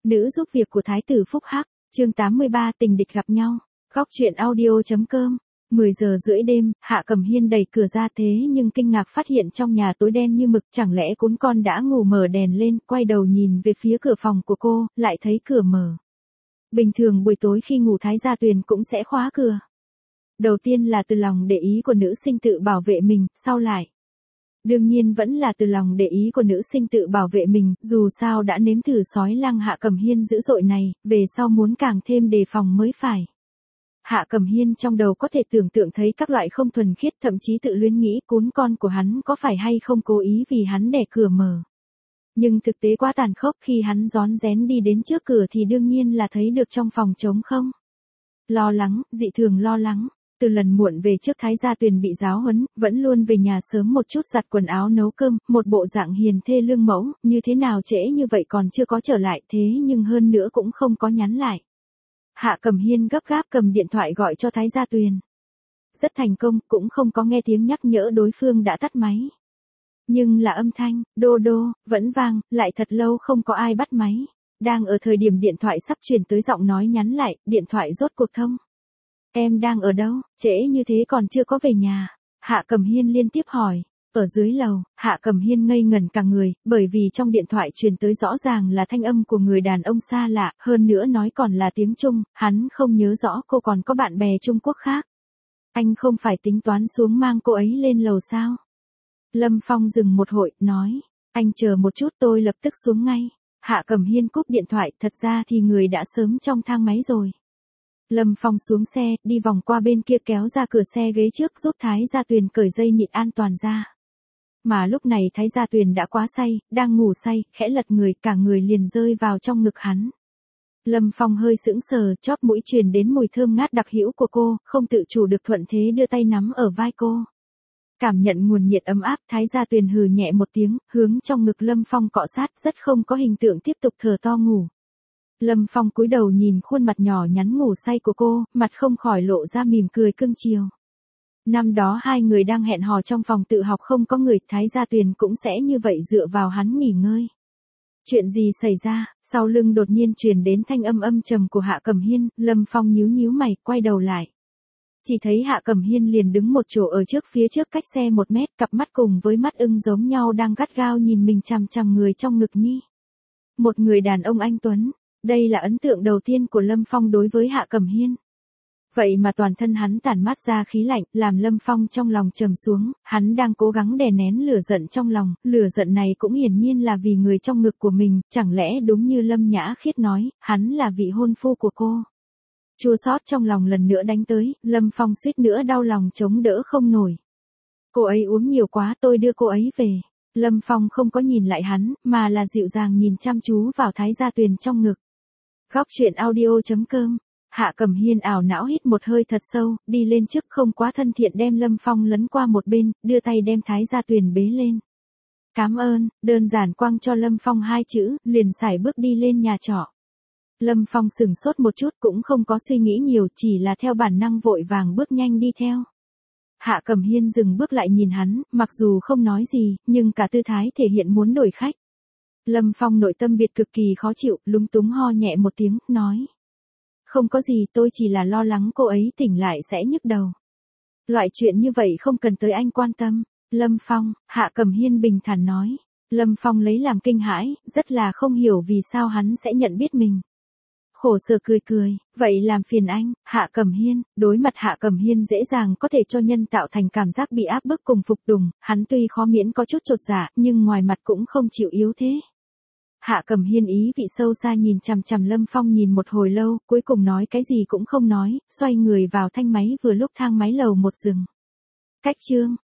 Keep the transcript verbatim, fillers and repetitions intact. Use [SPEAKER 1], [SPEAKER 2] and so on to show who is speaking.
[SPEAKER 1] Nữ giúp việc của Thái tử Phúc Hắc, chương tám mươi ba tình địch gặp nhau. Góc truyện audio.com. mười giờ rưỡi đêm, Hạ Cẩm Hiên đẩy cửa ra thế nhưng kinh ngạc phát hiện trong nhà tối đen như mực, chẳng lẽ cún con đã ngủ, mở đèn lên, quay đầu nhìn về phía cửa phòng của cô, lại thấy cửa mở. Bình thường buổi tối khi ngủ Thái Gia Tuyền cũng sẽ khóa cửa. Đầu tiên là từ lòng để ý của nữ sinh tự bảo vệ mình, sau lại. Đương nhiên vẫn là từ lòng để ý của nữ sinh tự bảo vệ mình, dù sao đã nếm thử sói lăng Hạ Cẩm Hiên dữ dội này, về sau muốn càng thêm đề phòng mới phải. Hạ Cẩm Hiên trong đầu có thể tưởng tượng thấy các loại không thuần khiết, thậm chí tự luyến nghĩ cún con của hắn có phải hay không cố ý vì hắn đè cửa mở. Nhưng thực tế quá tàn khốc, khi hắn rón rén đi đến trước cửa thì đương nhiên là thấy được trong phòng trống không. Lo lắng, dị thường lo lắng. Từ lần muộn về trước Thái Gia Tuyền bị giáo huấn, vẫn luôn về nhà sớm một chút giặt quần áo nấu cơm, một bộ dạng hiền thê lương mẫu, như thế nào trễ như vậy còn chưa có trở lại, thế nhưng hơn nữa cũng không có nhắn lại. Hạ Cẩm Hiên gấp gáp cầm điện thoại gọi cho Thái Gia Tuyền. Rất thành công, cũng không có nghe tiếng nhắc nhở đối phương đã tắt máy. Nhưng là âm thanh, đô đô, vẫn vang, lại thật lâu không có ai bắt máy. Đang ở thời điểm điện thoại sắp truyền tới giọng nói nhắn lại, điện thoại rốt cuộc thông. Em đang ở đâu, trễ như thế còn chưa có về nhà? Hạ Cẩm Hiên liên tiếp hỏi. Ở dưới lầu, Hạ Cẩm Hiên ngây ngẩn cả người, bởi vì trong điện thoại truyền tới rõ ràng là thanh âm của người đàn ông xa lạ, hơn nữa nói còn là tiếng Trung, hắn không nhớ rõ cô còn có bạn bè Trung Quốc khác. Anh không phải tính toán xuống mang cô ấy lên lầu sao? Lâm Phong dừng một hồi, nói, anh chờ một chút tôi lập tức xuống ngay. Hạ Cẩm Hiên cúp điện thoại, thật ra thì người đã sớm trong thang máy rồi. Lâm Phong xuống xe, đi vòng qua bên kia kéo ra cửa xe ghế trước giúp Thái Gia Tuyền cởi dây nịt an toàn ra. Mà lúc này Thái Gia Tuyền đã quá say, đang ngủ say, khẽ lật người, cả người liền rơi vào trong ngực hắn. Lâm Phong hơi sững sờ, chóp mũi truyền đến mùi thơm ngát đặc hữu của cô, không tự chủ được thuận thế đưa tay nắm ở vai cô. Cảm nhận nguồn nhiệt ấm áp, Thái Gia Tuyền hừ nhẹ một tiếng, hướng trong ngực Lâm Phong cọ sát, rất không có hình tượng tiếp tục thở to ngủ. Lâm Phong cúi đầu nhìn khuôn mặt nhỏ nhắn ngủ say của cô, mặt không khỏi lộ ra mỉm cười cưng chiều. Năm đó hai người đang hẹn hò trong phòng tự học không có người, Thái Gia Tuyền cũng sẽ như vậy dựa vào hắn nghỉ ngơi. Chuyện gì xảy ra? Sau lưng đột nhiên truyền đến thanh âm âm trầm của Hạ Cẩm Hiên, Lâm Phong nhíu nhíu mày, quay đầu lại. Chỉ thấy Hạ Cẩm Hiên liền đứng một chỗ ở trước phía trước cách xe một mét, cặp mắt cùng với mắt ưng giống nhau đang gắt gao nhìn mình chằm chằm người trong ngực nhi. Một người đàn ông anh tuấn. Đây là ấn tượng đầu tiên của Lâm Phong đối với Hạ Cẩm Hiên. Vậy mà toàn thân hắn tản mát ra khí lạnh, làm Lâm Phong trong lòng trầm xuống, hắn đang cố gắng đè nén lửa giận trong lòng, lửa giận này cũng hiển nhiên là vì người trong ngực của mình, chẳng lẽ đúng như Lâm Nhã Khiết nói, hắn là vị hôn phu của cô. Chua xót trong lòng lần nữa đánh tới, Lâm Phong suýt nữa đau lòng chống đỡ không nổi. Cô ấy uống nhiều quá, tôi đưa cô ấy về. Lâm Phong không có nhìn lại hắn, mà là dịu dàng nhìn chăm chú vào Thái Gia Tuyền trong ngực. Góc truyện audio.com. Hạ Cẩm Hiên ảo não hít một hơi thật sâu, đi lên trước không quá thân thiện đem Lâm Phong lấn qua một bên, đưa tay đem Thái Gia Tuyền bế lên. Cảm ơn, đơn giản quăng cho Lâm Phong hai chữ, liền sải bước đi lên nhà trọ. Lâm Phong sửng sốt một chút cũng không có suy nghĩ nhiều, chỉ là theo bản năng vội vàng bước nhanh đi theo. Hạ Cẩm Hiên dừng bước lại nhìn hắn, mặc dù không nói gì, nhưng cả tư thái thể hiện muốn đổi khách. Lâm Phong nội tâm biệt cực kỳ khó chịu, lúng túng ho nhẹ một tiếng, nói. Không có gì, tôi chỉ là lo lắng cô ấy tỉnh lại sẽ nhức đầu. Loại chuyện như vậy không cần tới anh quan tâm. Lâm Phong, Hạ Cẩm Hiên bình thản nói. Lâm Phong lấy làm kinh hãi, rất là không hiểu vì sao hắn sẽ nhận biết mình. Khổ sở cười cười, vậy làm phiền anh, Hạ Cẩm Hiên. Đối mặt Hạ Cẩm Hiên dễ dàng có thể cho nhân tạo thành cảm giác bị áp bức cùng phục tùng, hắn tuy khó miễn có chút chột dạ, nhưng ngoài mặt cũng không chịu yếu thế. Hạ Cẩm Hiên ý vị sâu xa nhìn chằm chằm Lâm Phong nhìn một hồi lâu, cuối cùng nói cái gì cũng không nói, xoay người vào thanh máy vừa lúc thang máy lầu một dừng. Cách chương,